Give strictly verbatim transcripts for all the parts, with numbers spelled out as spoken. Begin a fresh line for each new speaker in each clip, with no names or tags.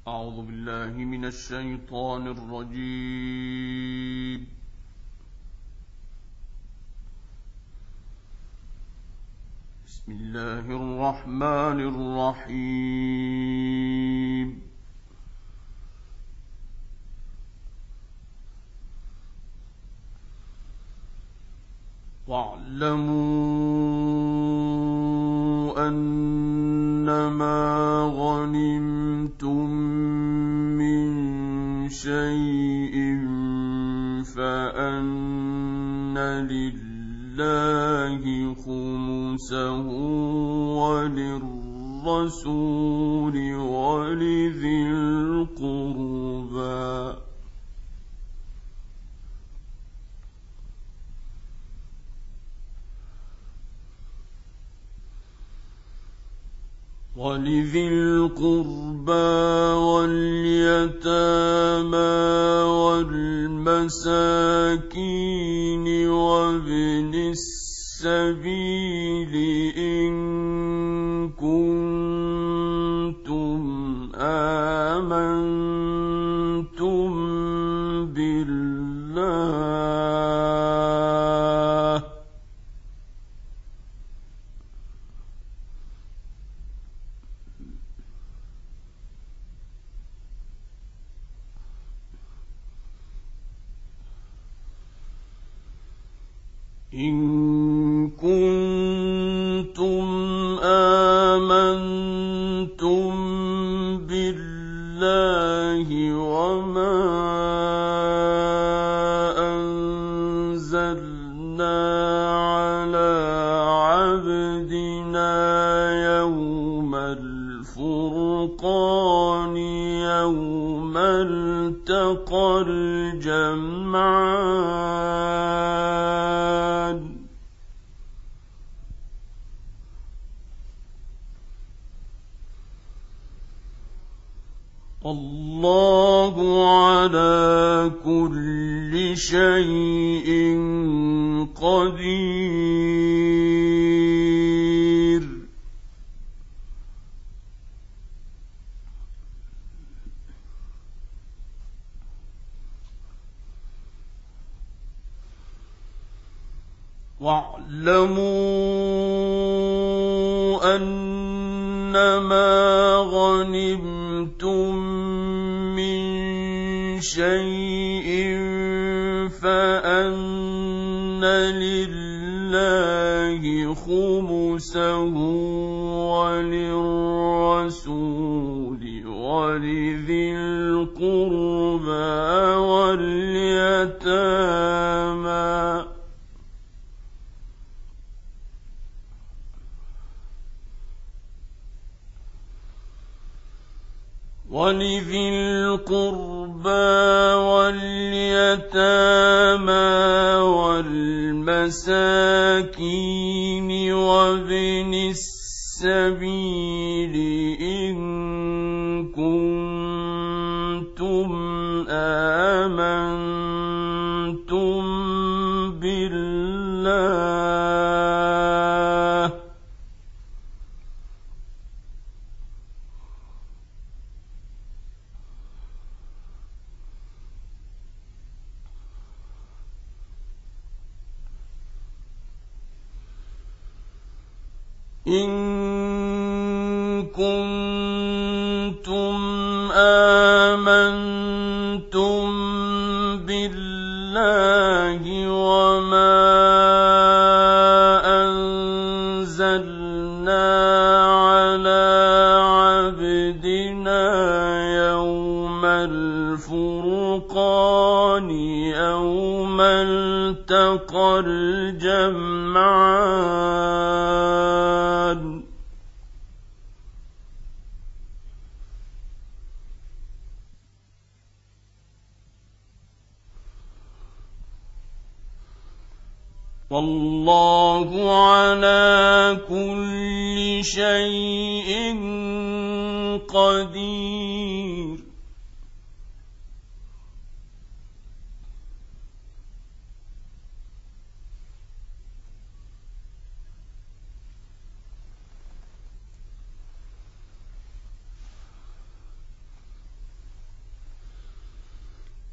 أعوذ بالله من الشيطان الرجيم. بسم الله الرحمن الرحيم. واعلموا أنما غنمتم من شيء فأن لله خمسه وللرسول ولذي القربى ولذي القربى واليتامى والمساكين وابن السبيل إن كنتم آمنتم بالله إن كنتم آمنتم بالله وما أنزلنا على عبدنا يوم الفرقان يوم التقى الجمعان الله على كل شيء قدير. واعلموا أنما غنمتم من شيء فأن لله خمسه وللرسول ولذي القربى واليتامى ولذي القربى واليتامى والمساكين وابن السبيل إن كنتم آمنتم بالله إن كنتم آمنتم بالله وما أنزلنا على عبدنا يوم الفرقان يوم التقى الجمعان والله على كل شيء قدير.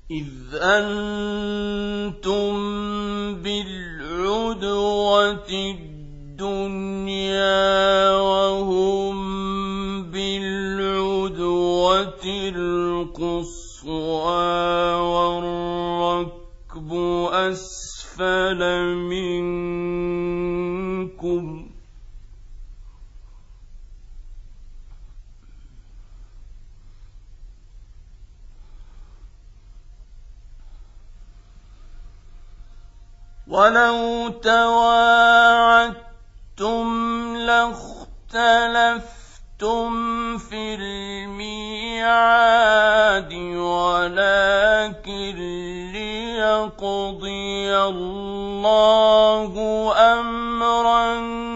إذ أنتم بالعدوة الدنيا وهم بالعدوة القصوى والركب أسفل منكم ولو تواعدتم لاختلفتم في الميعاد ولكن ليقضي الله أمرا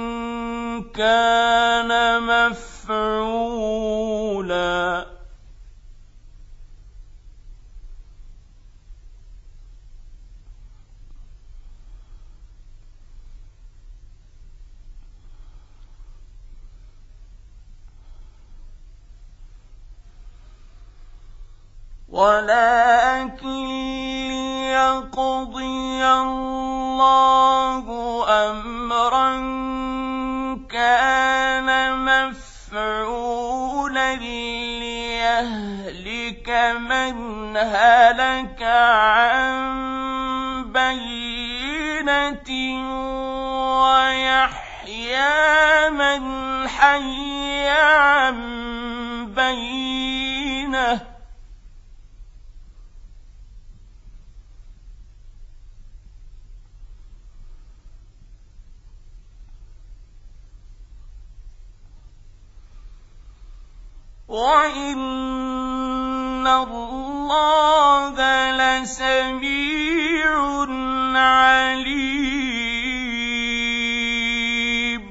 كان مفعولا ولكن ليقضي الله أمرا كان مفعولا ليهلك من هلك عن بينة ويحيى من حي عن بينة وَإِنَّ اللَّهَ لَسَمِيعٌ عَلِيمٌ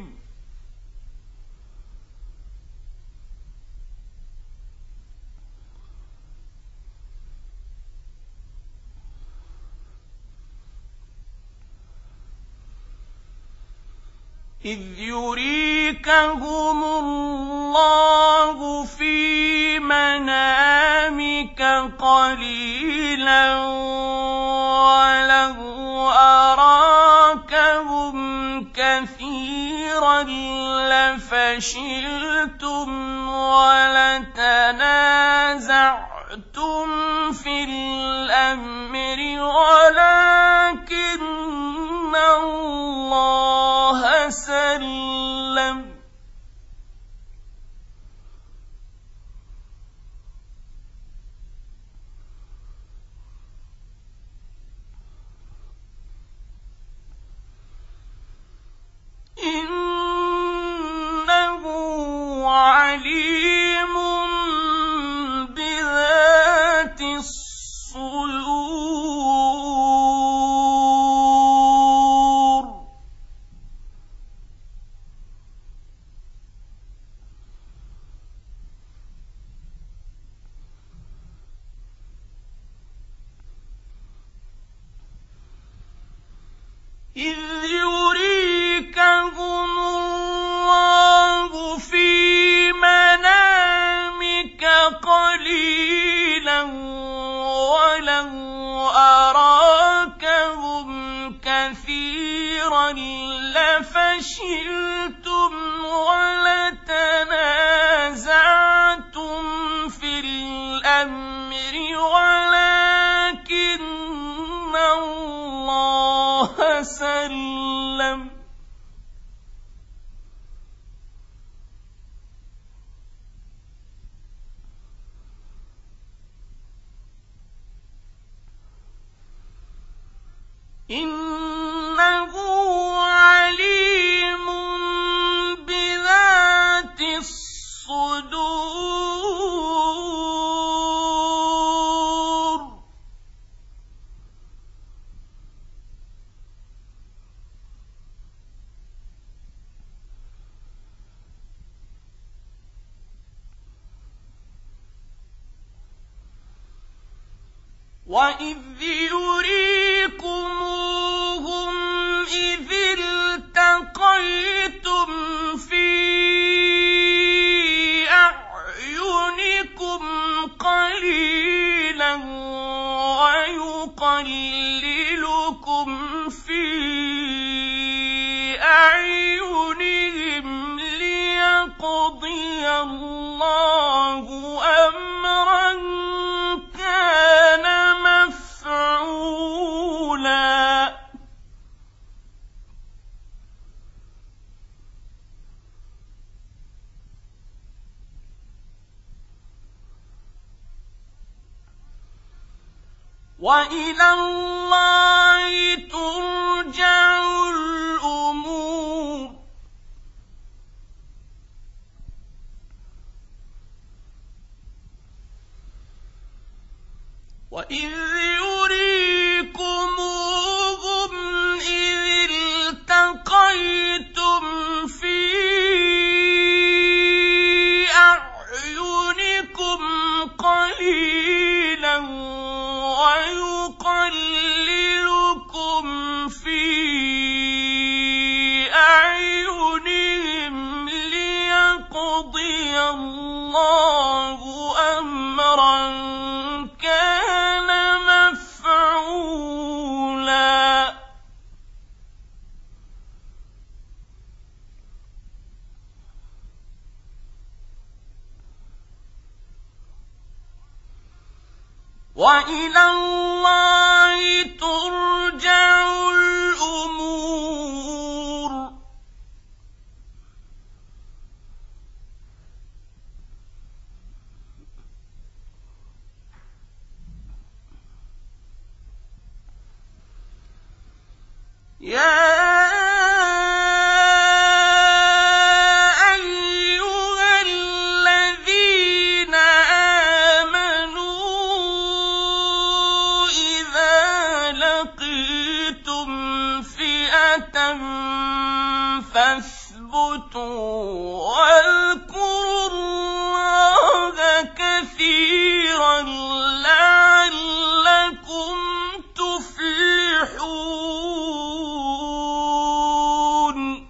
إِذْ يُرِيكَهُمُ اللَّهُ فِي مَنَامِكَ قَلِيلًا وَلَوْ أَرَاكَهُمْ كَثِيرًا لَّفَشِلْتُمْ وَلَتَنَازَعْتُمْ فِي الْأَمْرِ وَلَكِنَّ اللَّهَ سَلَّمَ إِنَّهُ عَلِيمٌ بِذَاتِ الصُّدُورِ إِذْ يُرِيكَهُمُ اللَّهُ فِي مَنَامِكَ قَلِيلًا وَلَوْ أَرَاكَهُمْ كَثِيرًا لَّفَشِلْتُمْ وَلَتَنَازَعْتُمْ فِي الْأَمْرِ وَلَكِنَّ اللَّهَ سَلَّمَ إِنَّهُ عَلِيمٌ بِذَاتِ الصُّدُورِ وَإِذْ يُرِيكُمُوهُمْ إِذِ الْتَقَيْتُمْ فِي أَعْيُنِكُمْ قَلِيلًا وإلى الله ترجع الأمور وإذ يريكموهم إذ التقيتم في أعينكم قليلا ويقللكم في أعينهم ليقضي الله أمرا كان مفعولا وإلى الله ترجع الأمور يا واذكروا الله كثيرا لعلكم تفلحون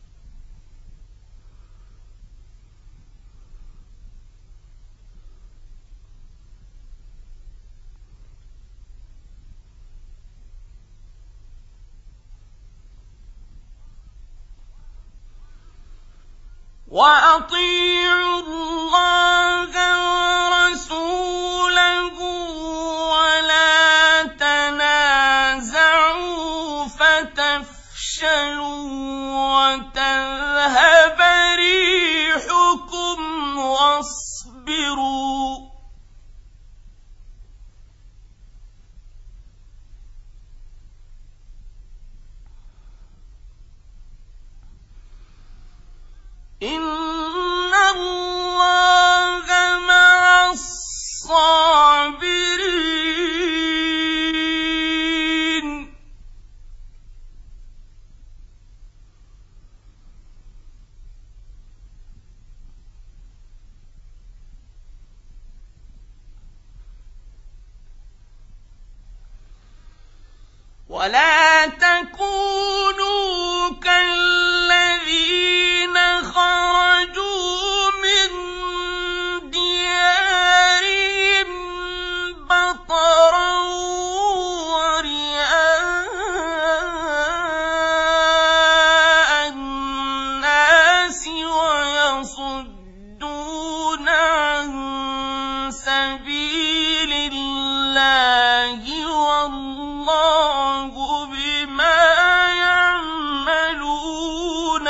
وأطيعوا الله ورسوله ولا تنازعوا فتفشلوا وتذهب ريحكم واصبروا إن الله مع الصابرين ولا تكونوا كالذين خرجوا من ديارهم بطرا ورئاء الناس ويصدون عن سبيل الله والله بما يعملون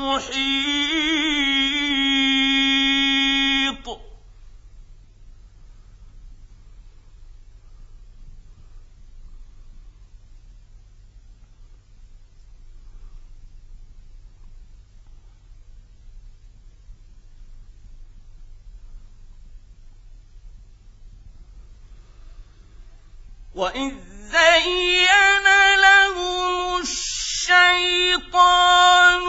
محيط وإذ زين لهم الشيطان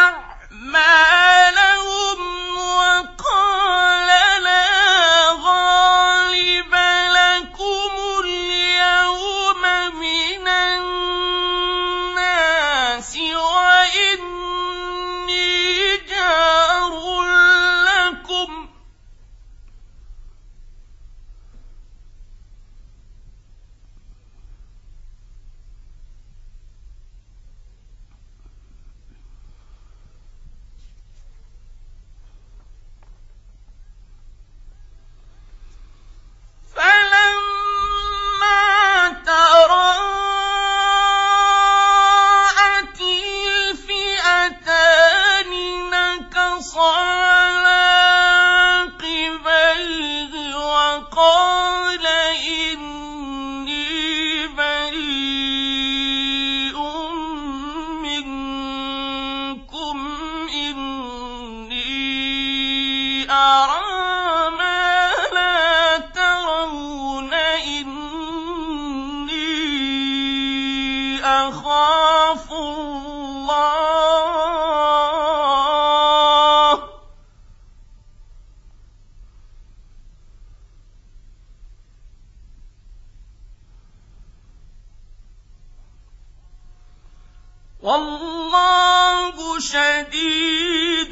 أعمالهم وقال لا غالب لكم اليوم من الناس وإني جار لكم والله شديد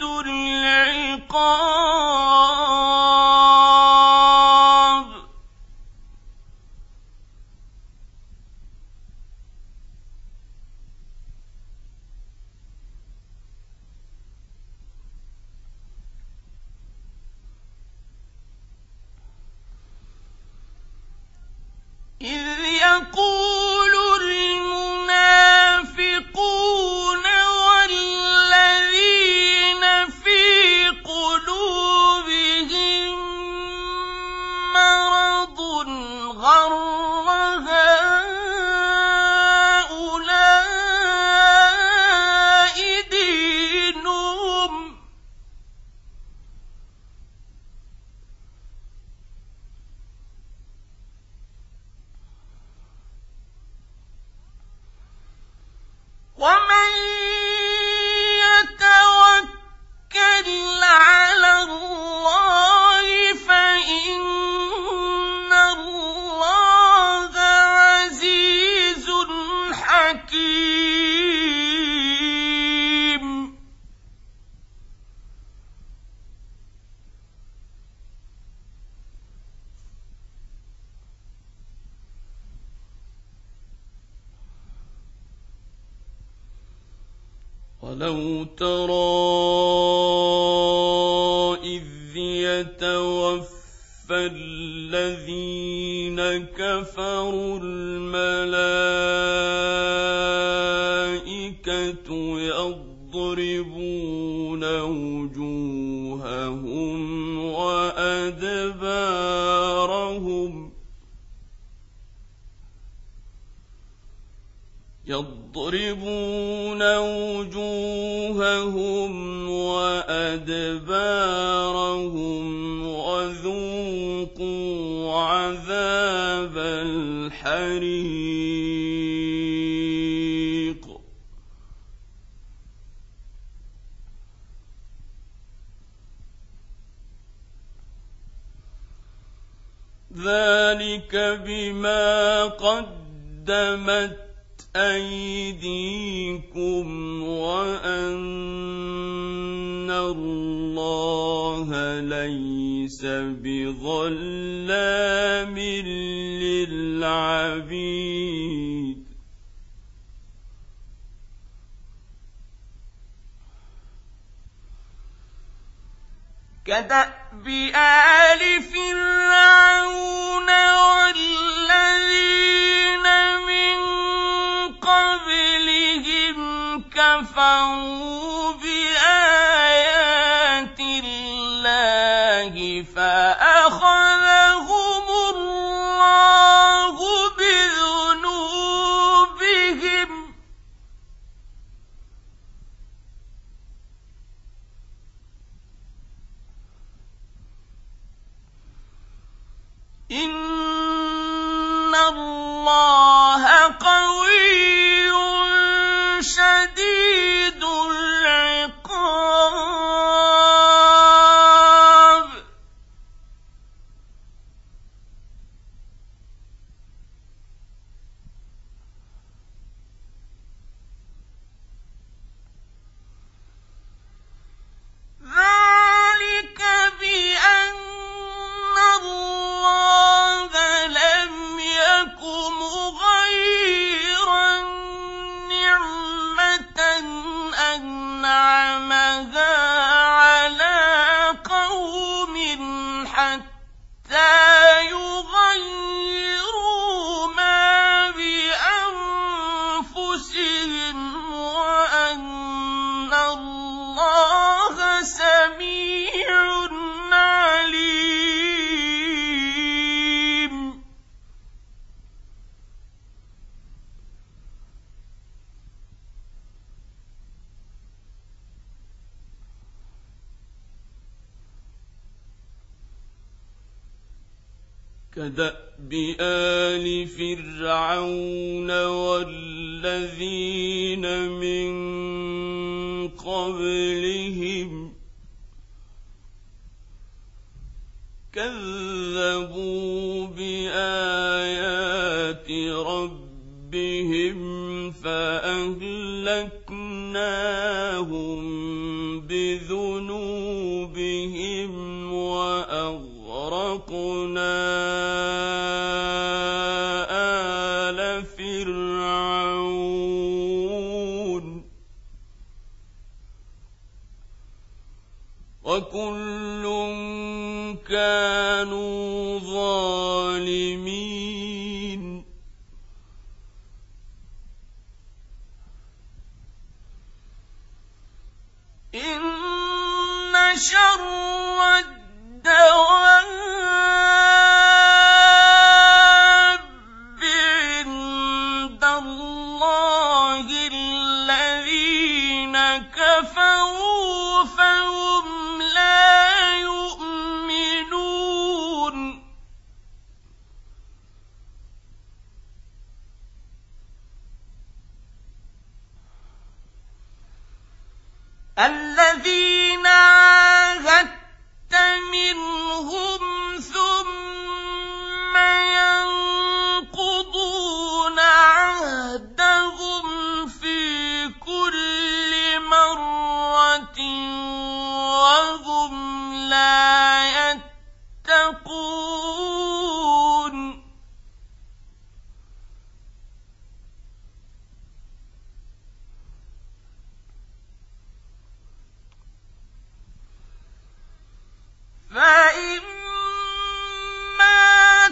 العقاب. إذ يقول المنافقون والذين في قلوبهم مرض غر هؤلاء دينهم ومن يتوكل على الله فإن الله عزيز حكيم. ولو ترى إذ يتوفى الذين كفروا الملائكة يضربون وجوههم وأدبارهم يضربون وجوههم وأدبارهم وذوقوا عذاب الحريق. ذلك بما قدمت أيديكم وأن الله ليس بظلام للعبيد. كدأب آل فرعون والذين من قبلهم كفروا بآيات الله فأخذهم الله بذنوبهم إن الله قوي شديد العقاب. ذلك بأن الله لم يك مغيرا نعمة أنعمها على قوم حتى يغيروا ما بأنفسهم وأن الله سميع عليم. كدأب آل فرعون والذين من قبلهم كذبوا بآيات ربهم فأهلكناهم بذنوبهم وأغرقنا آل فرعون وكل كانوا ظالمين إن شر الدواب عند الله الذين كفروا فهم لا يؤمنون الذين عاهدت منهم ثم ينقضون عهدهم في كل مرة وهم لا يتقون فإما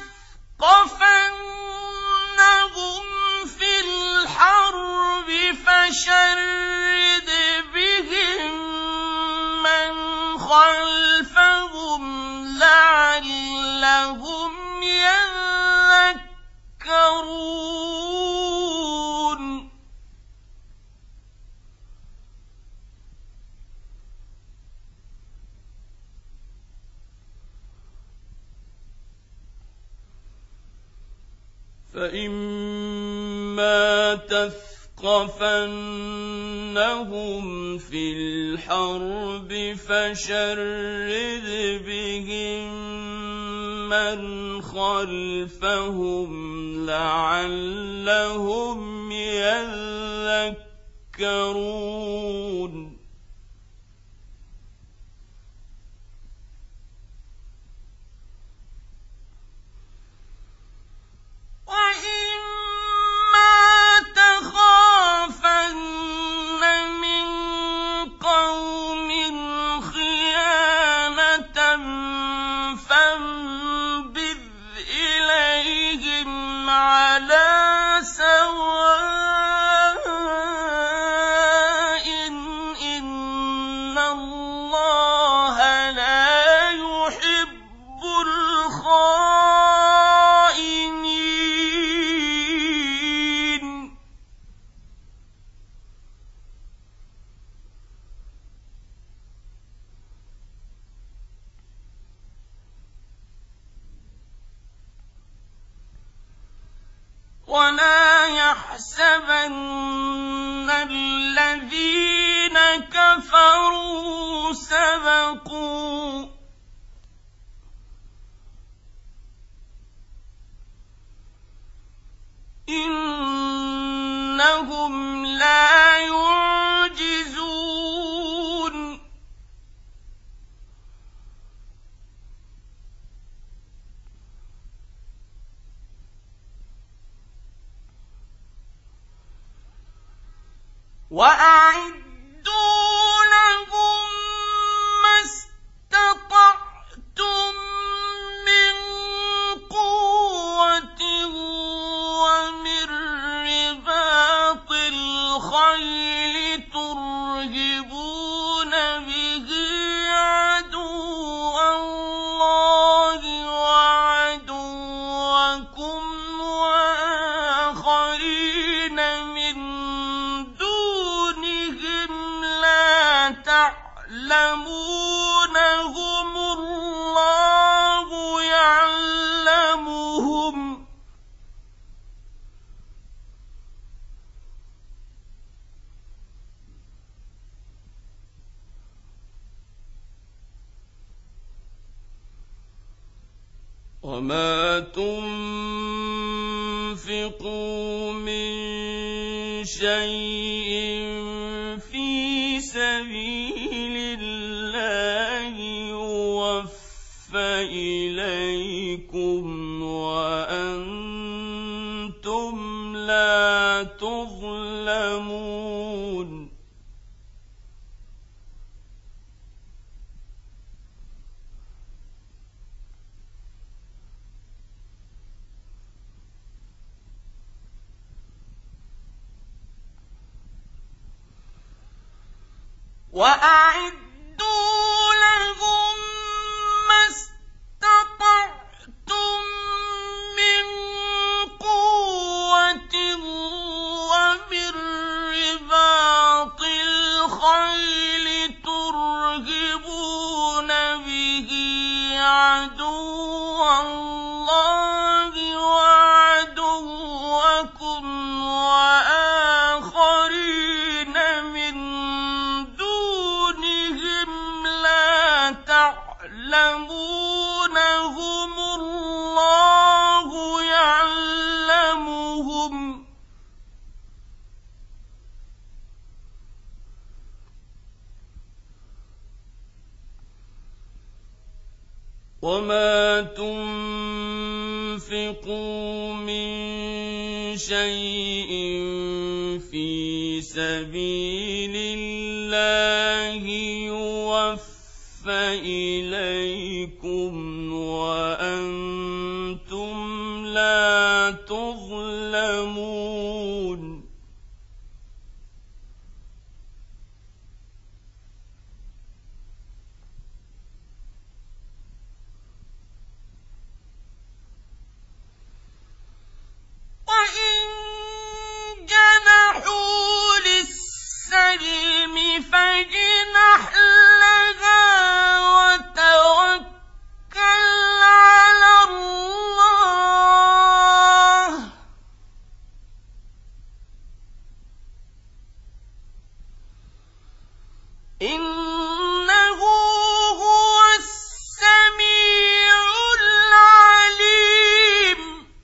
تثقفنهم في الحرب فشرد بهم من خلفهم لعلهم يذكرون فإما تثقفنهم في الحرب فشرد بهم من خلفهم لعلهم يذكرون وَإِمَّا تَخَافَنَّ مِن قَوْمٍ خِيَانَةً فَانبِذْ إِلَيْهِمْ عَلَىٰ سَوَاءٍ ۚ إِنَّ اللَّهَ لَا يُحِبُّ الْخَائِنِينَ وَلَا يَحْسَبَنَّ الَّذِينَ كَفَرُوا سَبَقُوا ۚ إِنَّهُمْ لَا يُعْجِزُونَ وَأَعِدُّوا لَهُم مَّا اسْتَطَعْتُم مِّن قُوَّةٍ وَمِن رِّبَاطِ الْخَيْلِ تُرْهِبُونَ بِهِ عَدُوَّ اللَّهِ وَعَدُوَّكُمْ وَآخَرِينَ مِن دُونِهِمْ لَا تَعْلَمُونَهُمُ اللَّهُ يَعْلَمُهُمْ ۚ وَمَا تُنفِقُوا مِن شَيْءٍ إليكم وأنتم لا تظلمون وأعدوا لهم ما استطعتم من قوة ومن رباط الخيل ترهبون به عدو الله وعدوكم وآخرين من تعلمونهم الله يعلمهم وما تنفقوا من شيء في سبيل الله يوفى إليكم وأنتم لا تظلمون وإن جنحوا للسلم فاجنح لها وتوكل على الله إنه هو السميع العليم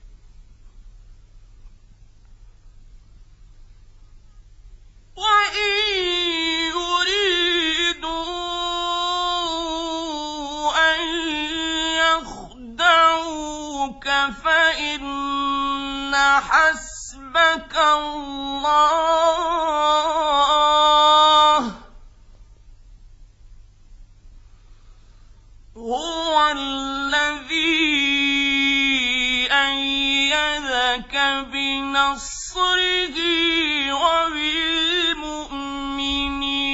وإن يريدوا أن يخدعوك فإن حسبك الله هو الذي أيدك بنصره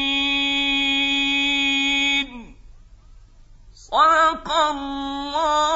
وبالمؤمنين صدق الله